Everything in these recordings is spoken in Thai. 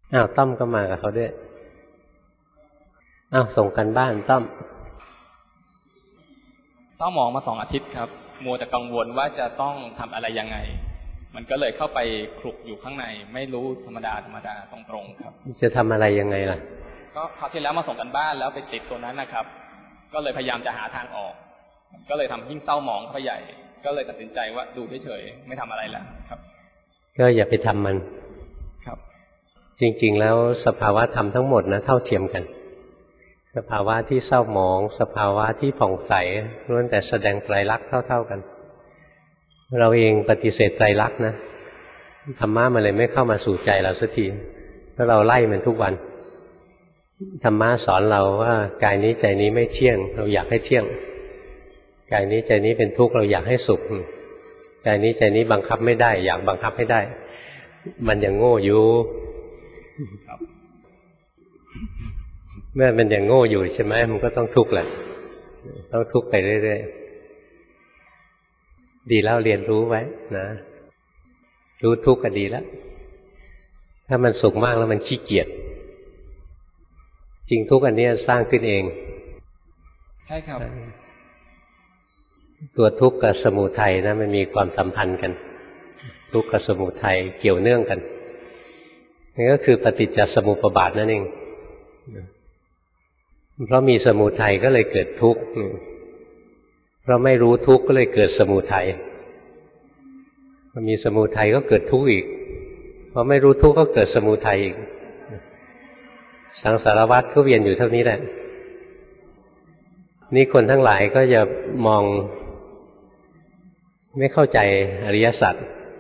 อ้าวต้อมก็มากับเขาด้วยอ้าวส่งกันบ้านต้อมเศร้าหมองมา2 อาทิตย์ครับมัวแต่กังวลว่าจะต้องทำอะไรยังไงมันก็เลยเข้าไปคลุกอยู่ข้างในไม่รู้ธรรมดาตรงๆครับจะทำอะไรยังไงล่ะก็คราวที่แล้วมาส่งกันบ้านแล้วไปติดตัวนั้นนะครับก็เลยพยายามจะหาทางออกก็เลยทำยิ่งเศร้าหมองเข้าไปใหญ่ก็เลยตัดสินใจว่าดูเฉยๆไม่ทำอะไรแล้วครับก็อย่าไปทำมันครับจริงๆแล้วสภาวะธรรมทั้งหมดนะเท่าเทียมกันสภาวะที่เศร้าหมองสภาวะที่ผ่องใสล้วนแต่แสดงไตรลักษณ์เท่าๆกันเราเองปฏิเสธไตรลักษณ์นะธรรมะมันเลยไม่เข้ามาสู่ใจเราสักทีเพราะเราไล่มันทุกวันธรรมะสอนเราว่ากายนี้ใจนี้ไม่เที่ยงเราอยากให้เที่ยงกายนี้ใจนี้เป็นทุกข์เราอยากให้สุขกายนี้ใจนี้บังคับไม่ได้อยากบังคับให้ได้มันยังโง่อยู่เมื่อมันยังโง่อยู่ใช่ไหมมันก็ต้องทุกข์แหละต้องทุกข์ไปเรื่อยๆดีแล้วเรียนรู้ไว้นะรู้ทุกข์ก็ดีแล้วถ้ามันสุขมากแล้วมันขี้เกียจจริงทุกข์อันนี้สร้างขึ้นเองใช่ครับตัวทุกข์กับสมุทัยนะมันมีความสัมพันธ์กันทุกข์กับสมุทัยเกี่ยวเนื่องกันนี่ก็คือปฏิจจสมุปบาทนั่นเองเพราะมีสมุทัยก็เลยเกิดทุกข์เพราะไม่รู้ทุกข์ก็เลยเกิดสมุทัยพอมีสมุทัยก็เกิดทุกข์อีกพอไม่รู้ทุกข์ก็เกิดสมุทัยอีกสังสารวัฏก็เวียนอยู่เท่านี้แหละนี่คนทั้งหลายก็จะมองไม่เข้าใจอริยสัจ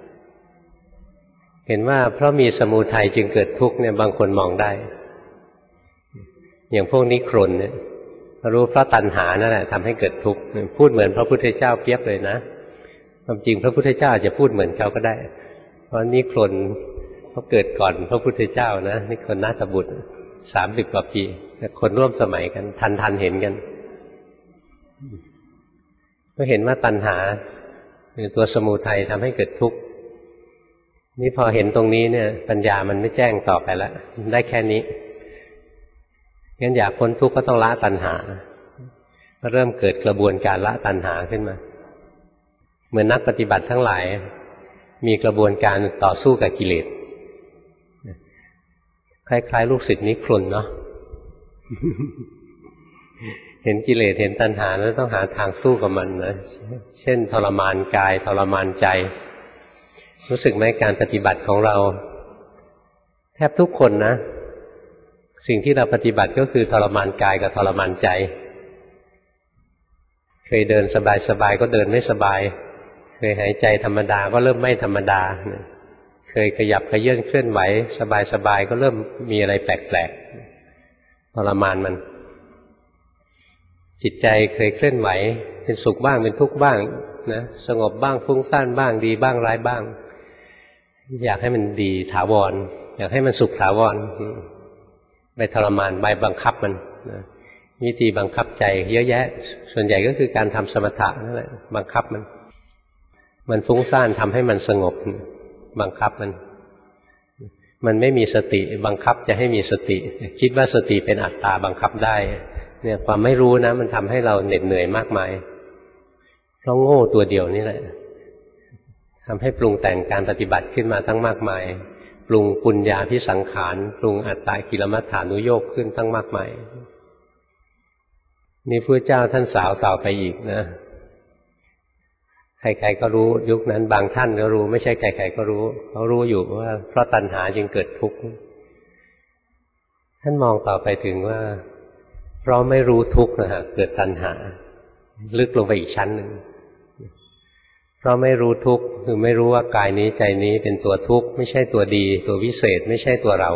เห็นว่าเพราะมีสมุทัยจึงเกิดทุกข์เนี่ยบางคนมองได้อย่างพวกนิครนเนี่ยรู้เพราะตัณหานั่นแหละทำให้เกิดทุกข์พูดเหมือนพระพุทธเจ้าเปรียบเลยนะความจริงพระพุทธเจ้าอาจจะพูดเหมือนเขาก็ได้เพราะนิครนเขาเกิดก่อนพระพุทธเจ้านะนิครนนาถบุตร30 กว่าปีแต่คนร่วมสมัยกันทันเห็นกันก็เห็นว่าตัณหาเป็นตัวสมุทัยทำให้เกิดทุกข์นี่พอเห็นตรงนี้เนี่ยปัญญามันไม่แจ้งต่อไปแล้วได้แค่นี้งั้นอยากพ้นทุกข์ก็ต้องละตัณหาก็เริ่มเกิดกระบวนการละตัณหาขึ้นมาเหมือนนักปฏิบัติทั้งหลายมีกระบวนการต่อสู้กับกิเลสคล้ายๆลูกศิษย์นิครนเนาะเห็นกิเลสเห็นตัณหาแล้วต้องหาทางสู้กับมันนะเช่นทรมานกายทรมานใจรู้สึกไหมการปฏิบัติของเราแทบทุกคนนะสิ่งที่เราปฏิบัติก็คือทรมานกายกับทรมานใจเคยเดินสบายๆก็เดินไม่สบายเคยหายใจธรรมดาก็เริ่มไม่ธรรมดาเคยขยับขยื่นเคลื่อนไหวสบายๆก็เริ่มมีอะไรแปลกๆทรมานมันจิตใจเคยเคลื่อนไหวเป็นสุขบ้างเป็นทุกข์บ้างนะสงบบ้างฟุ้งซ่านบ้างดีบ้างร้ายบ้างอยากให้มันดีถาวรอยากให้มันสุขถาวรไปทรมานไปบังคับมันนะวิธีบังคับใจเยอะแยะส่วนใหญ่ก็คือการทำสมถะนั่นแหละบังคับมันฟุ้งซ่านทำให้มันสงบบังคับมันไม่มีสติบังคับจะให้มีสติคิดว่าสติเป็นอัตตาบังคับได้เนี่ยความไม่รู้นะมันทำให้เราเหน็ดเหนื่อยมากมายเพราะโง่ตัวเดียวนี่แหละทำให้ปรุงแต่งการปฏิบัติขึ้นมาทั้งมากมายปรุงปุญญาภิสังขารปรุงอัตตากิลมัฏฐานุโยคขึ้นทั้งมากมายนี่พระเจ้าท่านสาวต่อไปอีกนะใครๆก็รู้ยุคนั้นบางท่านก็รู้ไม่ใช่ใครๆก็รู้เขารู้อยู่ว่าเพราะตัณหาจึงเกิดทุกข์ท่านมองต่อไปถึงว่าเพราะไม่รู้ทุกข์นะฮะเกิดตัณหาลึกลงไปอีกชั้นหนึ่งเพราะไม่รู้ทุกข์คือไม่รู้ว่ากายนี้ใจนี้เป็นตัวทุกข์ไม่ใช่ตัวดีตัววิเศษไม่ใช่ตัวเรา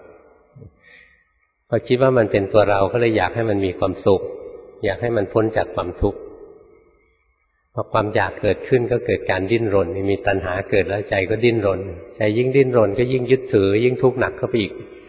พอคิดว่ามันเป็นตัวเราก็เลยอยากให้มันมีความสุขอยากให้มันพ้นจากความทุกข์พอความอยากเกิดขึ้นก็เกิดการดิ้นรนมีตัณหาเกิดแล้วใจก็ดิ้นรนใจยิ่งดิ้นรนก็ยิ่งยึดถือยิ่งทุกข์หนักเข้าไปอีก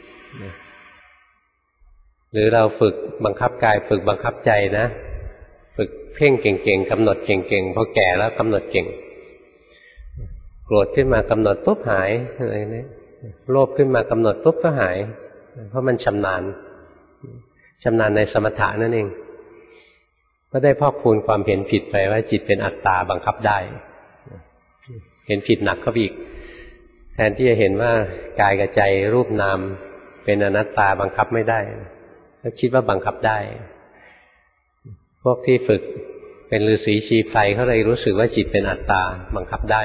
หรือเราฝึกบังคับกายฝึกบังคับใจนะฝึกเพ่งเก่งๆกำหนดเก่งๆพอแก่แล้วกำหนดเก่งโกรธขึ้นมากำหนดปุ๊บหายอะไรเนี่ยโลภขึ้นมากำหนดปุ๊บก็หายเพราะมันชำนาญในสมถะนั่นเองก็ได้พอกพูนความเห็นผิดไปว่าจิตเป็นอัตตาบังคับได้เห็นผิดหนักเข้าไปอีกแทนที่จะเห็นว่ากายกับใจรูปนามเป็นอนัตตาบังคับไม่ได้ก็คิดว่าบังคับได้พวกที่ฝึกเป็นฤาษีชีไพรเขาเลยรู้สึกว่าจิตเป็นอัตตาบังคับได้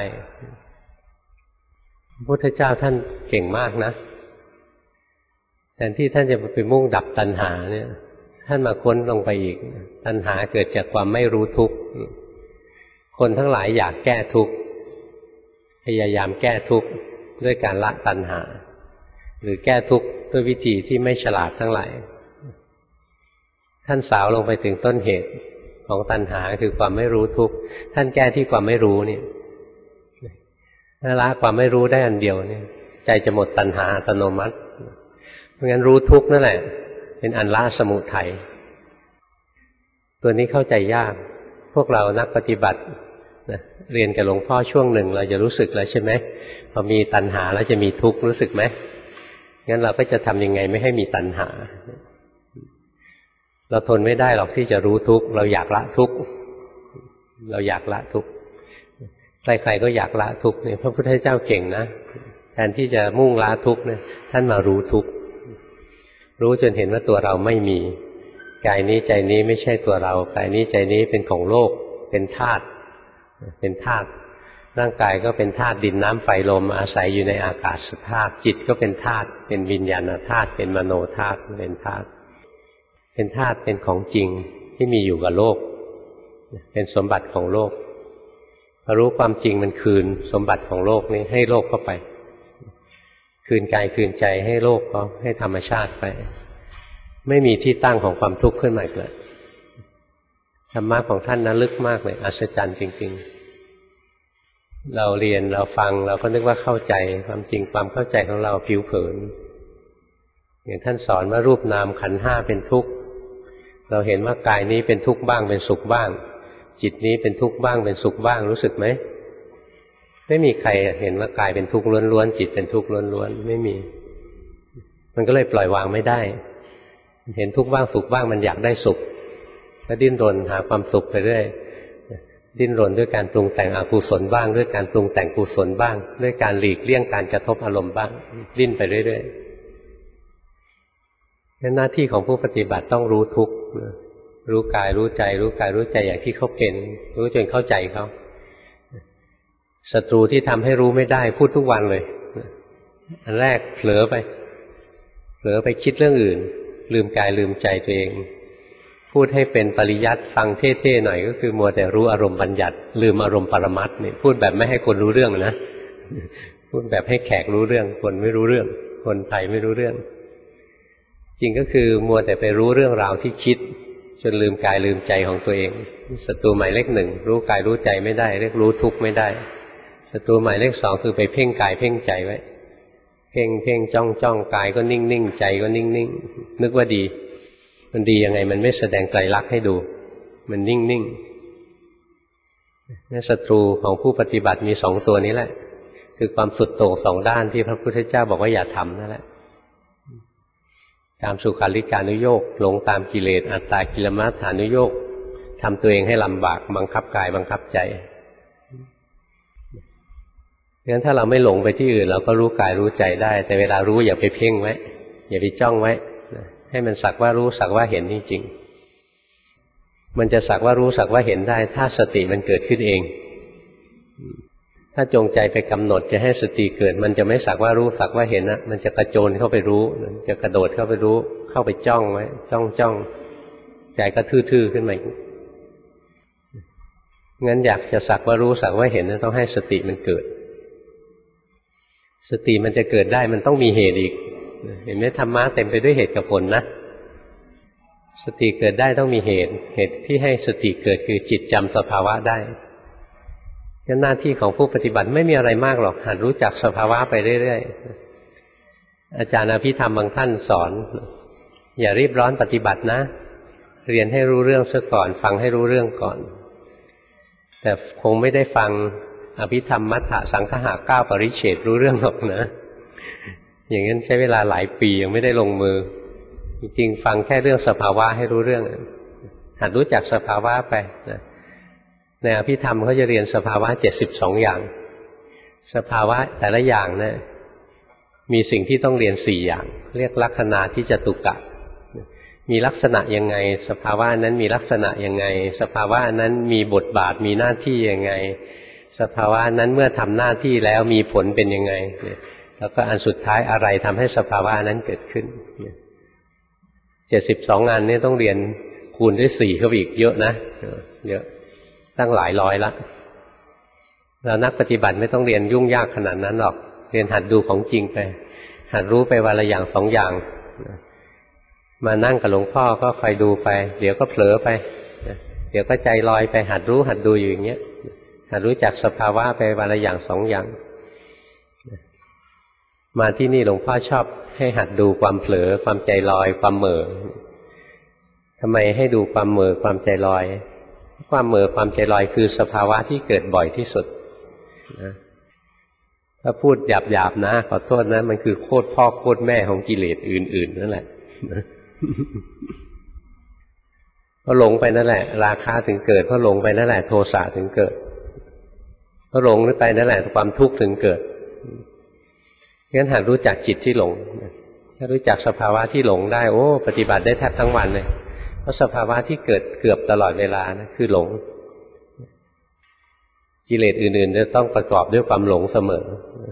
พระพุทธเจ้าท่านเก่งมากนะแทนที่ท่านจะไปมุ่งดับตัณหาเนี่ยท่านมาค้นลงไปอีกตัณหาเกิดจากความไม่รู้ทุกข์คนทั้งหลายอยากแก้ทุกข์พยายามแก้ทุกข์ด้วยการละตัณหาหรือแก้ทุกข์ด้วยวิธีที่ไม่ฉลาดทั้งหลายท่านสาวลงไปถึงต้นเหตุของตัณหาคือความไม่รู้ทุกข์ท่านแก้ที่ความไม่รู้เนี่ยถ้าละความไม่รู้ได้อันเดียวเนี่ยใจจะหมดตัณหาอัตโนมัติเพราะงั้นรู้ทุกข์นั่นแหละเป็นอันละสมุทัยตัวนี้เข้าใจยากพวกเรานักปฏิบัติเรียนกับหลวงพ่อช่วงหนึ่งเราจะรู้สึกแล้วใช่ไหมพอมีตัณหาแล้วจะมีทุกข์รู้สึกไหมงั้นเราก็จะทำยังไงไม่ให้มีตัณหาเราทนไม่ได้หรอกที่จะรู้ทุกข์เราอยากละทุกข์เราอยากละทุกข์ใครๆก็อยากละทุกข์เนี่ยพระพุทธเจ้าเก่งนะแทนที่จะมุ่งละทุกข์เนี่ยท่านมารู้ทุกข์รู้จนเห็นว่าตัวเราไม่มีกายนี้ใจนี้ไม่ใช่ตัวเรากายนี้ใจนี้เป็นของโลกเป็นธาตุร่างกายก็เป็นธาตุดินน้ำไฟลมอาศัยอยู่ในอากาศธาตุจิตก็เป็นธาตุเป็นวิญญาณธาตุเป็นมโนธาตุเป็นธาตุเป็นของจริงที่มีอยู่กับโลกเป็นสมบัติของโลกพอรู้ความจริงมันคืนสมบัติของโลกนี้ให้โลกเข้าไปคืนกายคืนใจให้โลกเขาให้ธรรมชาติไปไม่มีที่ตั้งของความทุกข์ขึ้นมาเลยธรรมะของท่านนั้นลึกมากเลยอัศจรรย์จริงๆเราเรียนเราฟังเราก็นึกว่าเข้าใจความจริงความเข้าใจของเราผิวเผินอย่างท่านสอนว่ารูปนามขันธ์ห้าเป็นทุกข์เราเห็นว่ากายนี้เป็นทุกข์บ้างเป็นสุขบ้างจิตนี้เป็นทุกข์บ้างเป็นสุขบ้างรู้สึกไหมไม่มีใครเห็นว่ากายเป็นทุกข์ล้วนๆจิตเป็นทุกข์ล้วนๆไม่มีมันก็เลยปล่อยวางไม่ได้เห็นทุกข์บ้างสุขบ้างมันอยากได้สุขก็ดิ้นรนหาความสุขไปเรื่อยดิ้นรนด้วยการปรุงแต่งอกุศลบ้างด้วยการปรุงแต่งกุศลบ้างด้วยการหลีกเลี่ยงการกระทบอารมณ์บ้างดิ้นไปเรื่อยๆหน้าที่ของผู้ปฏิบัติต้องรู้ทุกข์รู้กายรู้ใจรู้กายรู้ใจอย่างที่เขาเป็นรู้จนเข้าใจเขาศัตรูที่ทำให้รู้ไม่ได้พูดทุกวันเลยอันแรกเผลอไปคิดเรื่องอื่นลืมกายลืมใจตัวเองพูดให้เป็นปริยัติฟังเท่ๆหน่อยก็คือมัวแต่รู้อารมณ์บัญญัติลืมอารมณ์ปรมัตถ์เนี่ยพูดแบบไม่ให้คนรู้เรื่องนะพูดแบบให้แขกรู้เรื่องคนไม่รู้เรื่องคนไทยไม่รู้เรื่องจริงก็คือมัวแต่ไปรู้เรื่องราวที่คิดจนลืมกายลืมใจของตัวเองศัตรูหมายเลขหนึ่งรู้กายรู้ใจไม่ได้เรียกรู้ทุกข์ไม่ได้ศัตรูหมายเลขสองคือไปเพ่งกายเพ่งใจไว้เพ่งจ้องกายก็นิ่งใจก็นิ่งนึกว่าดีมันดียังไงมันไม่แสดงไตรลักษณ์ให้ดูมันนิ่งนี่ศัตรูของผู้ปฏิบัติมีสองตัวนี้แหละคือความสุดโต่งสองด้านที่พระพุทธเจ้าบอกว่าอย่าทำนั่นแหละตามสุขาริการุโยคหลงตามกิเลสอัตตากิลมัฏฐานุโยคทำตัวเองให้ลำบากบังคับกายบังคับใจงั้นถ้าเราไม่หลงไปที่อื่นเราก็รู้กายรู้ใจได้แต่เวลารู้อย่าไปเพ่งไว้อย่าไปจ้องไว้ให้มันสักว่ารู้สักว่าเห็นจริงๆมันจะสักว่ารู้สักว่าเห็นได้ถ้าสติมันเกิดขึ้นเองถ้าจงใจไปกำหนดจะให้สติเกิดมันจะไม่สักว่ารู้สักว่าเห็นนะมันจะกระโจนเข้าไปรู้จะกระโดดเข้าไปรู้เข้าไปจ้องไว้จ้องใจก็ทื่อๆขึ้นมางั้นอยากจะสักว่ารู้สักว่าเห็นต้องให้สติมันเกิดสติมันจะเกิดได้มันต้องมีเหตุอีกเห็นไหมธรรมะเต็มไปด้วยเหตุกับผลนะสติเกิดได้ต้องมีเหตุที่ให้สติเกิดคือจิตจำสภาวะได้งั้นหน้าที่ของผู้ปฏิบัติไม่มีอะไรมากหรอกหัดรู้จักสภาวะไปเรื่อยๆอาจารย์อภิธรรมบางท่านสอนอย่ารีบร้อนปฏิบัตินะเรียนให้รู้เรื่องซะก่อนฟังให้รู้เรื่องก่อนแต่คงไม่ได้ฟังอภิธรรมมัฏฐสังคหะ9ปริเฉดรู้เรื่องหรอกนะอย่างนั้นใช้เวลาหลายปียังไม่ได้ลงมือจริงๆฟังแค่เรื่องสภาวะให้รู้เรื่องหัดรู้จักสภาวะไปนะในอภิธรรมเขาจะเรียนสภาวะ72อย่างสภาวะแต่ละอย่างนะมีสิ่งที่ต้องเรียน4อย่างเรียกลักขณาที่จตุกะมีลักษณะยังไงสภาวะนั้นมีลักษณะยังไงสภาวะนั้นมีบทบาทมีหน้าที่ยังไงสภาวะนั้นเมื่อทำหน้าที่แล้วมีผลเป็นยังไงแล้วก็อันสุดท้ายอะไรทำให้สภาวะนั้นเกิดขึ้น72งานนี้ต้องเรียนคูณด้วย4เข้าไปอีกเยอะนะเยอะตั้งหลายร้อยละเรานักปฏิบัติไม่ต้องเรียนยุ่งยากขนาดนั้นหรอกเรียนหัดดูของจริงไปหัดรู้ไปวันละอย่าง2อย่างมานั่งกับหลวงพ่อก็คอยดูไปเดี๋ยวก็เผลอไปเดี๋ยวก็ใจลอยไปหัดรู้หัดดูอยู่อย่างเงี้ยหัดรู้จักสภาวะไปวันละอย่าง2อย่างมาที่นี่หลวงพ่อชอบให้หัดดูความเผลอความใจลอยความเหม่อทำไมให้ดูความเหม่อความใจลอยความเหม่อความใจลอยคือสภาวะที่เกิดบ่อยที่สุดนะถ้าพูดหยาบๆนะขอโทษนะมันคือโคตรพ่อโคตรแม่ของกิเลสอื่นๆนั่นแหละเพราะหลงไปนั่นแหละราคะถึงเกิดเพราะหลงไปนั่นแหละโทสะถึงเกิดเพราะหลงไปนั่นแหละความทุกข์ถึงเกิดงั้นหัดรู้จักจิตที่หลงถ้ารู้จักสภาวะที่หลงได้โอ้ปฏิบัติได้แทบทั้งวันเลยเพราะสภาวะที่เกิดเกือบตลอดเวลานะคือหลงกิเลสอื่นๆจะต้องประกอบด้วยความหลงเสมอ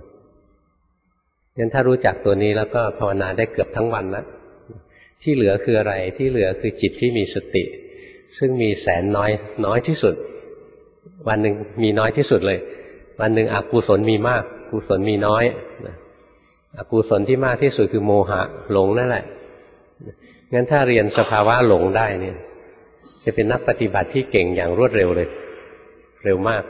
งั้นถ้ารู้จักตัวนี้แล้วก็ภาวนาได้เกือบทั้งวันแล้วที่เหลือคืออะไรที่เหลือคือจิตที่มีสติซึ่งมีแสนน้อยที่สุดวันหนึ่งมีน้อยที่สุดเลยวันหนึ่งอกุศลมีมากกุศลมีน้อยอกุศลที่มากที่สุดคือโมหะหลงนั่นแหละงั้นถ้าเรียนสภาวะหลงได้เนี่ยจะเป็นนักปฏิบัติที่เก่งอย่างรวดเร็วเลยเร็วมาก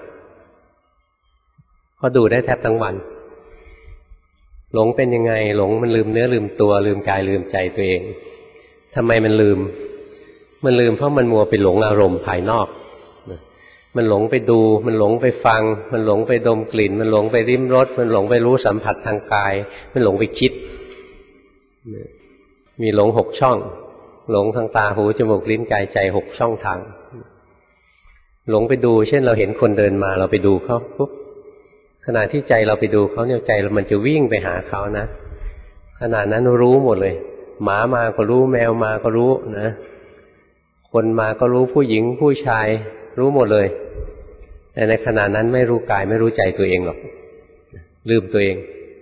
เพราะดูได้แทบทั้งวันหลงเป็นยังไงหลงมันลืมเนื้อลืมตัวลืมกายลืมใจตัวเองทำไมมันลืมเพราะมันมัวไปหลงอารมณ์ภายนอกมันหลงไปดูมันหลงไปฟังมันหลงไปดมกลิ่นมันหลงไปริมรสมันหลงไปรู้สัมผัสทางกายมันหลงไปคิดมีหลง6ช่องหลงทางตาหูจมูกลิ้นกายใจ6ช่องทางหลงไปดูเช่นเราเห็นคนเดินมาเราไปดูเขาปุ๊บขณะที่ใจเราไปดูเขาเนี่ยใจมันจะวิ่งไปหาเขานะขณะนั้นรู้หมดเลยหมามาก็รู้แมวมาก็รู้นะคนมาก็รู้ผู้หญิงผู้ชายรู้หมดเลยแต่ในขณะนั้นไม่รู้กายไม่รู้ใจตัวเองหรอกลืมตัวเอง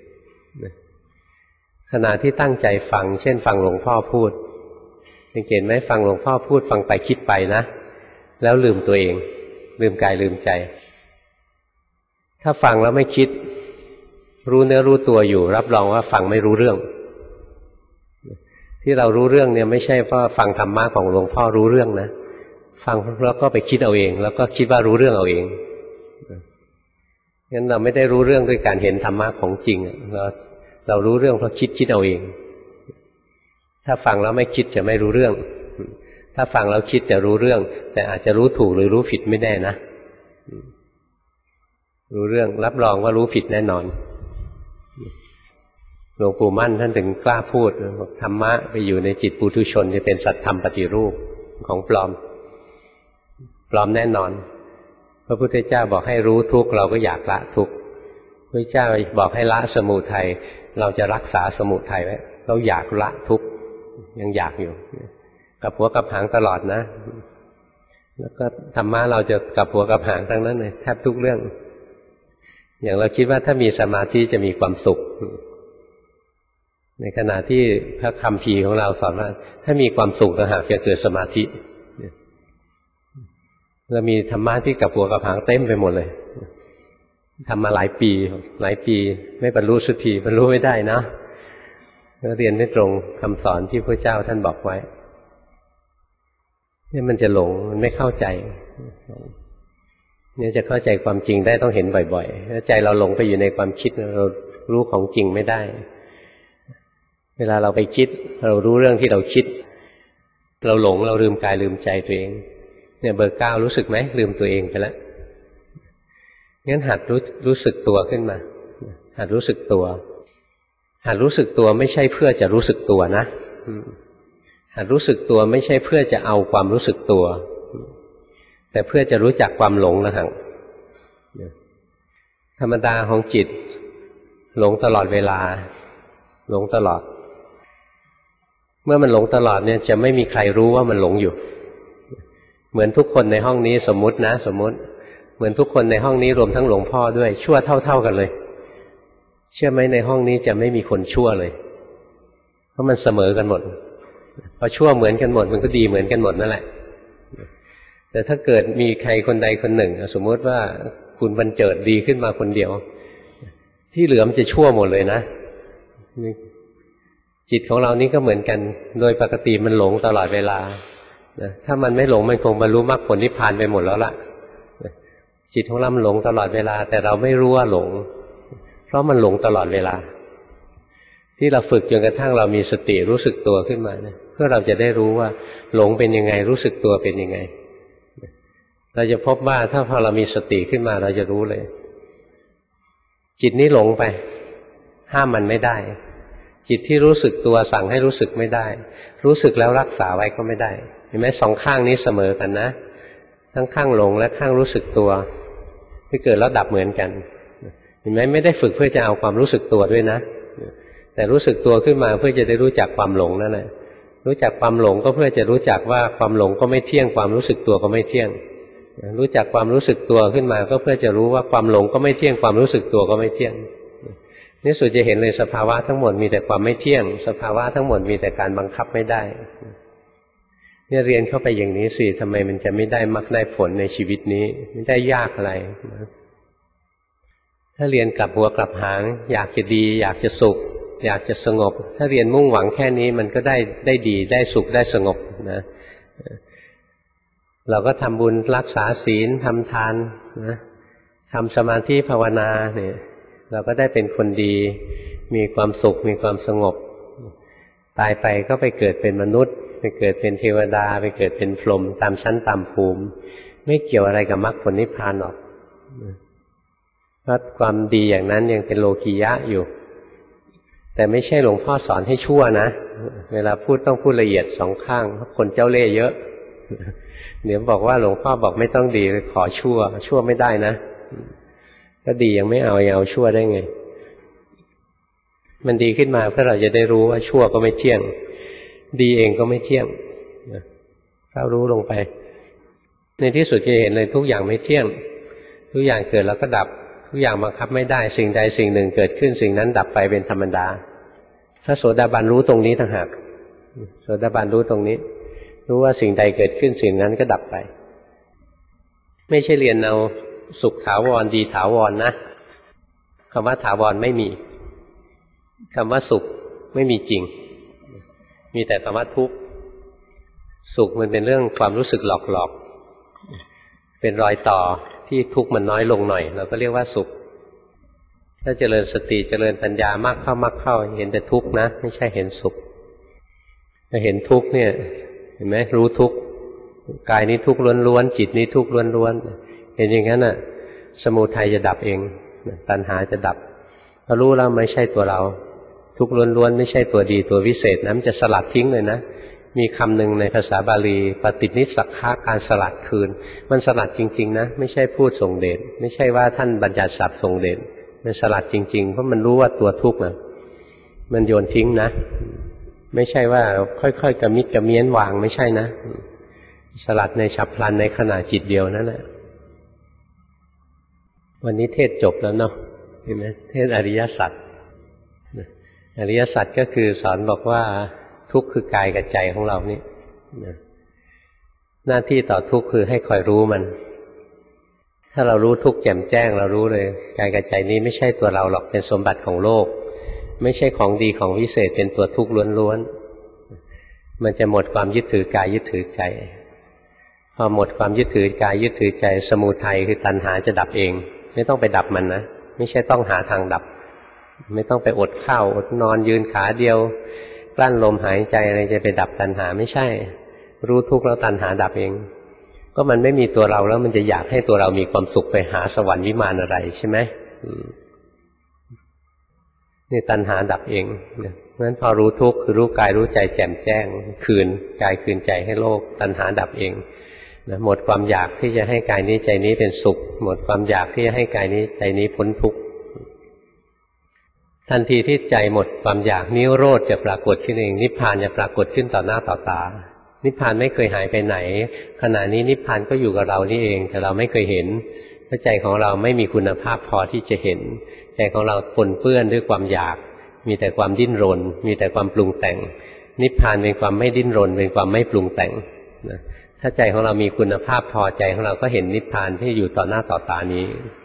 ขณะที่ตั้งใจฟังเช่นฟังหลวงพ่อพูดสังเกตไหมฟังหลวงพ่อพูดฟังไปคิดไปนะแล้วลืมตัวเองลืมกายลืมใจถ้าฟังแล้วไม่คิดรู้เนื้อรู้ตัวอยู่รับรองว่าฟังไม่รู้เรื่องที่เรารู้เรื่องเนี่ยไม่ใช่เพราะฟังธรรมะของหลวงพ่อรู้เรื่องนะฟังแล้วก็ไปคิดเอาเองแล้วก็คิดว่ารู้เรื่องเอาเองงั้นเราไม่ได้รู้เรื่องด้วยการเห็นธรรมะของจริงเรารู้เรื่องเพราะคิดเอาเองถ้าฟังแล้วไม่คิดจะไม่รู้เรื่องถ้าฟังแล้วคิดจะรู้เรื่องแต่อาจจะรู้ถูกหรือรู้ผิดไม่แน่นะรู้เรื่องรับรองว่ารู้ผิดแน่นอนหลวงปู่มั่นท่านถึงกล้าพูดบอกธรรมะไปอยู่ในจิตปุถุชนจะเป็นสัตธรรมปฏิรูปของปลอมแน่นอนพระพุทธเจ้าบอกให้รู้ทุกข์เราก็อยากละทุกข์พระเจ้าบอกให้ละสมุทัยเราจะรักษาสมุทัยไว้เราอยากละทุกข์ยังอยากอยู่กับหัวกับหางตลอดนะแล้วก็ธรรมะเราจะกับหัวกับหางทั้งนั้นเลยแทบทุกเรื่องอย่างเราคิดว่าถ้ามีสมาธิจะมีความสุขในขณะที่พระคัมภีร์ของเราสอนว่าถ้ามีความสุขต่างหากจะเกิดสมาธิเรามีธรรมะที่กับหัวกับหางเต็มไปหมดเลยทำมาหลายปีไม่บรรลุสักทีบรรลุไม่ได้นะก็เรียนไม่ตรงคำสอนที่พระเจ้าท่านบอกไว้เนี่ยมันจะหลงมันไม่เข้าใจเนี่ยจะเข้าใจความจริงได้ต้องเห็นบ่อยๆถ้าใจเราหลงไปอยู่ในความคิดเรารู้ของจริงไม่ได้เวลาเราไปคิดเรารู้เรื่องที่เราคิดเราหลงเราลืมกายลืมใจตัวเองเนี่ยเบอร์ 9รู้สึกไหมลืมตัวเองไปแล้วงั้นหัดรู้สึกตัวขึ้นมาหัดรู้สึกตัวหัดรู้สึกตัวไม่ใช่เพื่อจะรู้สึกตัวนะหัดรู้สึกตัวไม่ใช่เพื่อจะเอาความรู้สึกตัวแต่เพื่อจะรู้จักความหลงนะฮะธรรมดาของจิตหลงตลอดเวลาหลงตลอดเมื่อมันหลงตลอดเนี่ยจะไม่มีใครรู้ว่ามันหลงอยู่เหมือนทุกคนในห้องนี้สมมุติเหมือนทุกคนในห้องนี้รวมทั้งหลวงพ่อด้วยชั่วเท่ากันเลยเชื่อไหมในห้องนี้จะไม่มีคนชั่วเลยเพราะมันเสมอกันหมดพอชั่วเหมือนกันหมดมันก็ดีเหมือนกันหมดนั่นแหละแต่ถ้าเกิดมีใครคนใดคนหนึ่งสมมติว่าคุณบรรเจิดดีขึ้นมาคนเดียวที่เหลือมันจะชั่วหมดเลยนะจิตของเรานี่ก็เหมือนกันโดยปกติมันหลงตลอดเวลาถ้ามันไม่หลงมันคงบรรลุมรรคผลนิพพานไปหมดแล้วล่ะจิตของเรามันหลงตลอดเวลาแต่เราไม่รู้ว่าหลงเพราะมันหลงตลอดเวลาที่เราฝึกจนกระทั่งเรามีสติรู้สึกตัวขึ้นมาเนี่ยเพื่อเราจะได้รู้ว่าหลงเป็นยังไงรู้สึกตัวเป็นยังไงเราจะพบว่าถ้าพอเรามีสติขึ้นมาเราจะรู้เลยจิตนี้หลงไปห้ามมันไม่ได้จิตที่รู้สึกตัวสั่งให้รู้สึกไม่ได้รู้สึกแล้วรักษาไว้ก็ไม่ได้เห็นไหมสองข้างนี้เสมอกันนะทั้งข้างหลงและข้างรู้สึกตัวที่เกิดแล้วดับเหมือนกันเห็นไหมไม่ได้ฝึกเพื่อจะเอาความรู้สึกตัวด้วยนะแต่รู้สึกตัวขึ้นมาเพื่อจะได้รู้จักความหลงนั่นแหละรู้จักความหลงก็เพื่อจะรู้จักว่าความหลงก็ไม่เที่ยงความรู้สึกตัวก็ไม่เที่ยงรู้จักความรู้สึกตัวขึ้นมาก็เพื่อจะรู้ว่าความหลงก็ไม่เที่ยงความรู้สึกตัวก็ไม่เที่ยงนี่สุดจะเห็นเลยสภาวะทั้งหมดมีแต่ความไม่เที่ยงสภาวะทั้งหมดมีแต่การบังคับไม่ได้เนี่ยเรียนเข้าไปอย่างนี้สิทำไมมันจะไม่ได้มรรคได้ผลในชีวิตนี้ไม่ได้ยากอะไรถ้าเรียนกลับหัวกลับหางอยากจะดีอยากจะสุขอยากจะสงบถ้าเรียนมุ่งหวังแค่นี้มันก็ได้ดีได้สุขได้สงบนะเราก็ทำบุญรักษาศีลทำทานนะทำสมาธิภาวนาเนี่ยเราก็ได้เป็นคนดีมีความสุขมีความสงบตายไปก็ไปเกิดเป็นมนุษย์ไปเกิดเป็นเทวดาไปเกิดเป็นพรหมตามชั้นตามภูมิไม่เกี่ยวอะไรกับมรรคผลนิพพานหรอกเพราะความดีอย่างนั้นยังเป็นโลกียะอยู่แต่ไม่ใช่หลวงพ่อสอนให้ชั่วนะเวลาพูดต้องพูดละเอียดสองข้างเพราะคนเจ้าเล่ห์เยอะเดี๋ยวบอกว่าหลวงพ่อบอกไม่ต้องดีเลยขอชั่วไม่ได้นะก็ดียังไม่เอายังเอาชั่วได้ไงมันดีขึ้นมาเพื่อเราจะได้รู้ว่าชั่วก็ไม่เที่ยงดีเองก็ไม่เที่ยงถ้ารู้ลงไปในที่สุดจะเห็นเลยทุกอย่างไม่เที่ยงทุกอย่างเกิดแล้วก็ดับทุกอย่างบังคับไม่ได้สิ่งใดสิ่งหนึ่งเกิดขึ้นสิ่งนั้นดับไปเป็นธรรมดาพระโสดาบันรู้ตรงนี้ต่างหากโสดาบันรู้ตรงนี้รู้ว่าสิ่งใดเกิดขึ้นสิ่งนั้นก็ดับไปไม่ใช่เรียนเอาสุขถาวรดีถาวรนะคำว่าถาวรไม่มีคำว่าสุขไม่มีจริงมีแต่คำว่าทุกข์สุขมันเป็นเรื่องความรู้สึกหลอกๆเป็นรอยต่อที่ทุกข์มันน้อยลงหน่อยเราก็เรียกว่าสุขถ้าเจริญสติเจริญปัญญามากเข้าเห็นแต่ทุกข์นะไม่ใช่เห็นสุขถ้าเห็นทุกข์เนี่ยเห็นไหมรู้ทุกข์กายนี้ทุกข์ล้วนๆจิตนี้ทุกข์ล้วนๆเห็นอย่างนั้นน่ะสมุทัยจะดับเองตัณหาจะดับพอรู้แล้วไม่ใช่ตัวเราทุกข์ล้วนๆไม่ใช่ตัวดีตัววิเศษนะมันจะสลัดทิ้งเลยนะมีคำหนึ่งในภาษาบาลีปฏินิสสักขะการสลัดคืนมันสลัดจริงๆนะไม่ใช่พูดส่งเดชไม่ใช่ว่าท่านบัญญัติศัพท์ส่งเดชมันสลัดจริงๆเพราะมันรู้ว่าตัวทุกข์นะมันโยนทิ้งนะไม่ใช่ว่าค่อยๆกระมิดกระเมี้ยนวางไม่ใช่นะสลัดในฉับพลันในขณะจิตเดียวนั่นแหละวันนี้เทศจบแล้วเนาะเห็นไหมเทศอริยสัจอริยสัจก็คือสอนบอกว่าทุกข์คือกายกับใจของเรานี่หน้าที่ต่อทุกข์คือให้คอยรู้มันถ้าเรารู้ทุกข์แจ่มแจ้งเรารู้เลยกายกับใจนี้ไม่ใช่ตัวเราหรอกเป็นสมบัติของโลกไม่ใช่ของดีของวิเศษเป็นตัวทุกข์ล้วนๆมันจะหมดความยึดถือกายยึดถือใจพอหมดความยึดถือกายยึดถือใจสมุทัยคือตัณหาจะดับเองไม่ต้องไปดับมันนะไม่ใช่ต้องหาทางดับไม่ต้องไปอดข้าวอดนอนยืนขาเดียวกลั้นลมหายใจอะไรจะไปดับตัณหาไม่ใช่รู้ทุกข์แล้วตัณหาดับเองก็มันไม่มีตัวเราแล้วมันจะอยากให้ตัวเรามีความสุขไปหาสวรรค์วิมานอะไรใช่ไหมนี่ตัณหาดับเองนะเพราะฉะนั้นพอรู้ทุกข์คือรู้กายรู้ใจแจ่มแจ้งคืนกายคืนใจให้โลกตัณหาดับเองนะหมดความอยากที่จะให้กายนี้ใจนี้เป็นสุขหมดความอยากที่จะให้กายนี้ใจนี้พ้นทุกข์ทันทีที่ใจหมดความอยากนิโรธจะปรากฏขึ้นเองนิพพานจะปรากฏขึ้นต่อหน้าต่อตานิพพานไม่เคยหายไปไหนขณะนี้นิพพานก็อยู่กับเรานี่เองแต่เราไม่เคยเห็นเพราะใจของเราไม่มีคุณภาพพอที่จะเห็นใจของเราปนเปื้อนด้วยความอยากมีแต่ความดิ้นรนมีแต่ความปรุงแต่งนิพพานเป็นความไม่ดิ้นรนเป็นความไม่ปรุงแต่งนะถ้าใจของเรามีคุณภาพพอใจของเราก็เห็นนิพพานที่อยู่ต่อหน้าต่อตานี้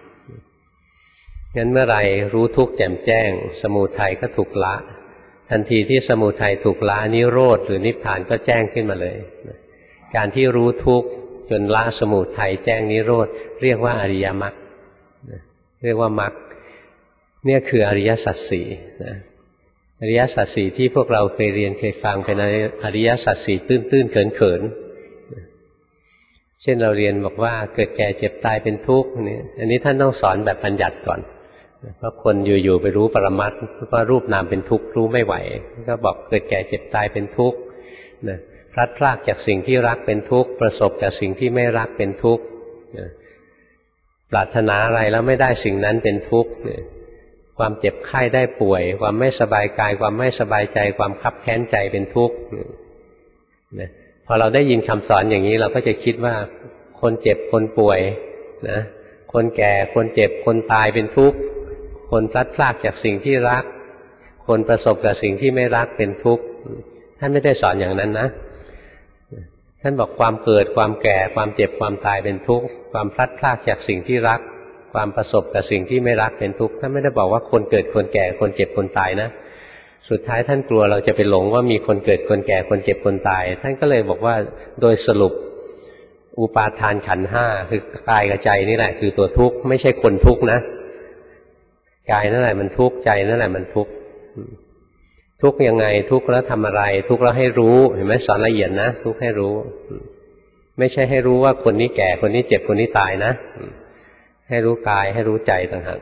งั้นเมื่อไรรู้ทุกข์แจ่มแจ้งสมุทัยก็ถูกละทันทีที่สมุทัยถูกละนิโรธหรือนิพพานก็แจ้งขึ้นมาเลยการที่รู้ทุกข์จนละสมุทัยแจ้งนิโรธเรียกว่าอริยมรรคเรียกว่ามรรคเนี่ยคืออริยสัจสี่อริยสัจสี่ที่พวกเราเคยเรียนเคยฟังเป็นอริยสัจสี่ตื้นๆเขินๆเช่นเราเรียนบอกว่าเกิดแก่เจ็บตายเป็นทุกข์อันนี้ท่านต้องสอนแบบบัญญัติก่อนเพราะคนอยู่ๆไปรู้ปรมัตถ์ว่ารูปนามเป็นทุกข์รู้ไม่ไหวก็บอกเกิดแก่เจ็บตายเป็นทุกข์พลัดพรากจากสิ่งที่รักเป็นทุกข์ประสบกับสิ่งที่ไม่รักเป็นทุกข์ปรารถนาอะไรแล้วไม่ได้สิ่งนั้นเป็นทุกข์ความเจ็บไข้ได้ป่วยความไม่สบายกายความไม่สบายใจความคับแค้นใจเป็นทุกข์พอเราได้ยินคำสอนอย่างนี้เราก็จะคิดว่าคนเจ็บคนป่วยนะคนแก่คนเจ็บคนตายเป็นทุกข์คนพลัดพรากจากสิ่งที่รักคนประสบกับสิ่งที่ไม่รักเป็นทุกข์ท่านไม่ได้สอนอย่างนั้นนะท่านบอกความเกิดความแก่ความเจ็บความตายเป็นทุกข์ความพลัดพรากจากสิ่งที่รักความประสบกับสิ่งที่ไม่รักเป็นทุกข์ท่านไม่ได้บอกว่าคนเกิดคนแก่คนเจ็บคนตายนะสุดท้ายท่านกลัวเราจะไปหลงว่ามีคนเกิดคนแก่คนเจ็บคนตายท่านก็เลยบอกว่าโดยสรุปอุปาทานขันธ์ห้าคือกายกับใจนี่แหละคือตัวทุกข์ไม่ใช่คนทุกข์นะกายนั่นแหละมันทุกข์ใจนั่นแหละมันทุกข์ทุกข์ยังไงทุกข์แล้วทำอะไรทุกข์แล้วให้รู้เห็นไหมสอนละเอียดนะทุกข์ให้รู้ไม่ใช่ให้รู้ว่าคนนี้แก่คนนี้เจ็บคนนี้ตายนะให้รู้กายให้รู้ใจต่างหาก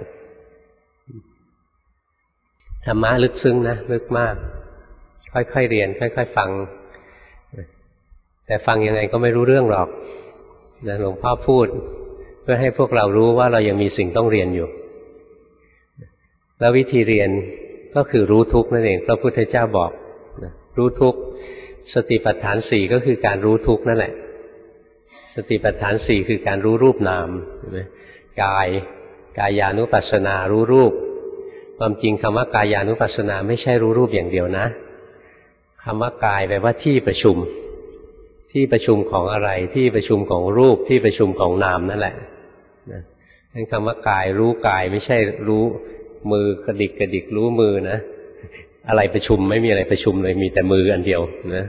ธรรมะลึกซึ้งนะลึกมากค่อยๆเรียนค่อยๆฟังแต่ฟังยังไงก็ไม่รู้เรื่องหรอกนะหลวงพ่อพูดเพื่อให้พวกเรารู้ว่าเรายังมีสิ่งต้องเรียนอยู่แล้ววิธีเรียนก็คือรู้ทุกข์นั่นเองพระพุทธเจ้าบอกรู้ทุกข์สติปัฏฐานสี่ก็คือการรู้ทุกข์นั่นแหละสติปัฏฐานสี่คือการรู้รูปนามเห็นไหมกายานุปัสสนารู้รูปความจริงคำว่ากายานุปัสสนาไม่ใช่รู้รูปอย่างเดียวนะคำว่ากายแปลว่าที่ประชุมของอะไรที่ประชุมของรูปที่ประชุมของนามนั่นแหละนั่นคำว่ากายรู้กายไม่ใช่รู้มือกระดิกรู้มือนะอะไรประชุมไม่มีอะไรประชุมเลยมีแต่มืออันเดียวนะ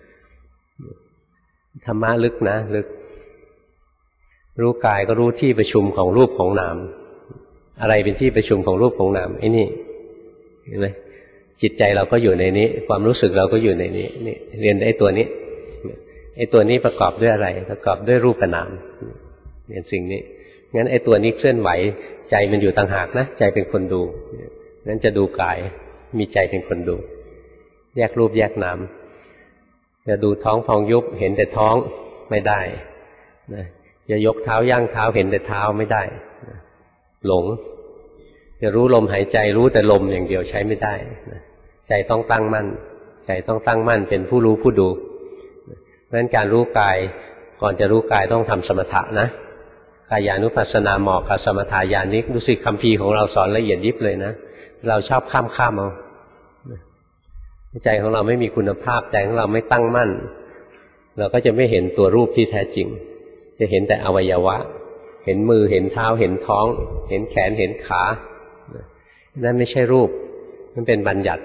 ธรรมะลึกนะลึกรู้กายก็รู้ที่ประชุมของรูปของนามอะไรเป็นที่ประชุมของรูปของนามไอ้นี่เห็นไหมจิตใจเราก็อยู่ในนี้ความรู้สึกเราก็อยู่ในนี้นี่เรียนไอ้ตัวนี้ไอ้ตัวนี้ประกอบด้วยอะไรประกอบด้วยรูปกับนามเรียนสิ่งนี้งั้นไอ้ตัวนี้เคลื่อนไหวใจมันอยู่ต่างหากนะใจเป็นคนดูงั้นจะดูกายมีใจเป็นคนดูแยกรูปแยกนามจะดูท้องพองยุบเห็นแต่ท้องไม่ได้นะจะยกเท้าย่างเท้าเห็นแต่เท้าไม่ได้หลงจะรู้ลมหายใจรู้แต่ลมอย่างเดียวใช้ไม่ได้ใจต้องตั้งมั่นใจต้องตั้งมั่นเป็นผู้รู้ผู้ดูเพราะฉะนั้นการรู้กายก่อนจะรู้กายต้องทำสมถะนะกายานุปัสสนาเหมาะกับสมถะญาณนี้ดูสิคัมภีร์ของเราสอนละเอียดยิบเลยนะเราชอบข้ามเอาใจของเราไม่มีคุณภาพใจของเราไม่ตั้งมั่นเราก็จะไม่เห็นตัวรูปที่แท้จริงจะเห็นแต่อวัยวะเห็นมือเห็นเท้าเห็นท้องเห็นแขนเห็นขานั่นไม่ใช่รูปมันเป็นบัญญัติ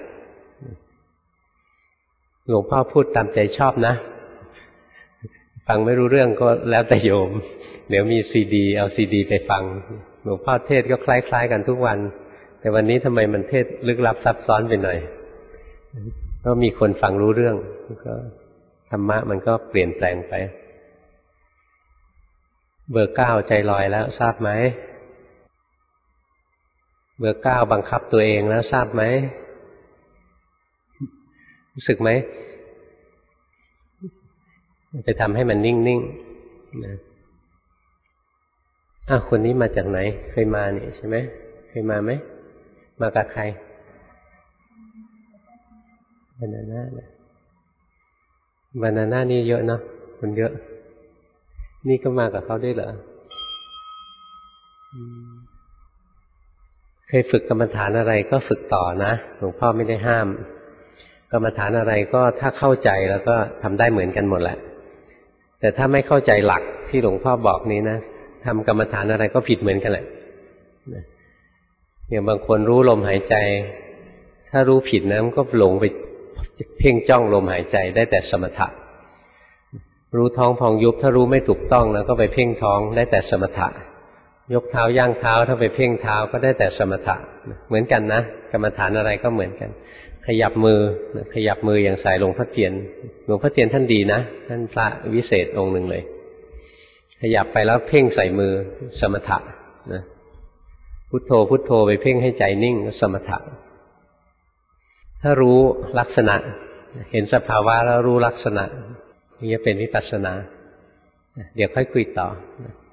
หลวงพ่อพูดตามใจชอบนะฟังไม่รู้เรื่องก็แล้วแต่โยมเดี๋ยวมีซีดีเอาซีดีไปฟังหลวงพ่อเทศก็คล้ายๆกันทุกวันแต่วันนี้ทำไมมันเทศลึกลับซับซ้อนไปหน่อยก็มีคนฟังรู้เรื่องก็ธรรมะมันก็เปลี่ยนแปลงไปเบอร์ 9ใจลอยแล้วทราบไหมเบอร์ 9บังคับตัวเองแล้วทราบไหมรู้สึกไหมไปทำให้มันนิ่งๆนะคนนี้มาจากไหนเคยมานี่ใช่ไหมเคยมาไหมมากับใครบานาน่าเนี่ยบานาน่านี่เยอะเนาะคนเยอะนี่ก็มากับเขาด้วยเหรอเคยฝึกกรรมฐานอะไรก็ฝึกต่อนะหลวงพ่อไม่ได้ห้ามกรรมฐานอะไรก็ถ้าเข้าใจแล้วก็ทำได้เหมือนกันหมดแหละแต่ถ้าไม่เข้าใจหลักที่หลวงพ่อบอกนี้นะทำกรรมฐานอะไรก็ผิดเหมือนกันแหละอย่างบางคนรู้ลมหายใจถ้ารู้ผิดนะมันก็หลงไปเพ่งจ้องลมหายใจได้แต่สมถะรู้ท้องพองยุบถ้ารู้ไม่ถูกต้องแล้วก็ไปเพ่งท้องได้แต่สมถะยกเท้าย่างเท้าถ้าไปเพ่งเท้าก็ได้แต่สมถะเหมือนกันนะกรรมฐานอะไรก็เหมือนกันขยับมืออย่างสายหลวงพ่อเทียนท่านดีนะท่านพระวิเศษองค์หนึ่งเลยขยับไปแล้วเพ่งใส่มือสมถะนะพุทโธพุทโธไปเพ่งให้ใจนิ่งสมถะถ้ารู้ลักษณะเห็นสภาวะแล้วรู้ลักษณะนี่จะเป็นวิปัสสนาเดี๋ยวค่อยคุยต่อ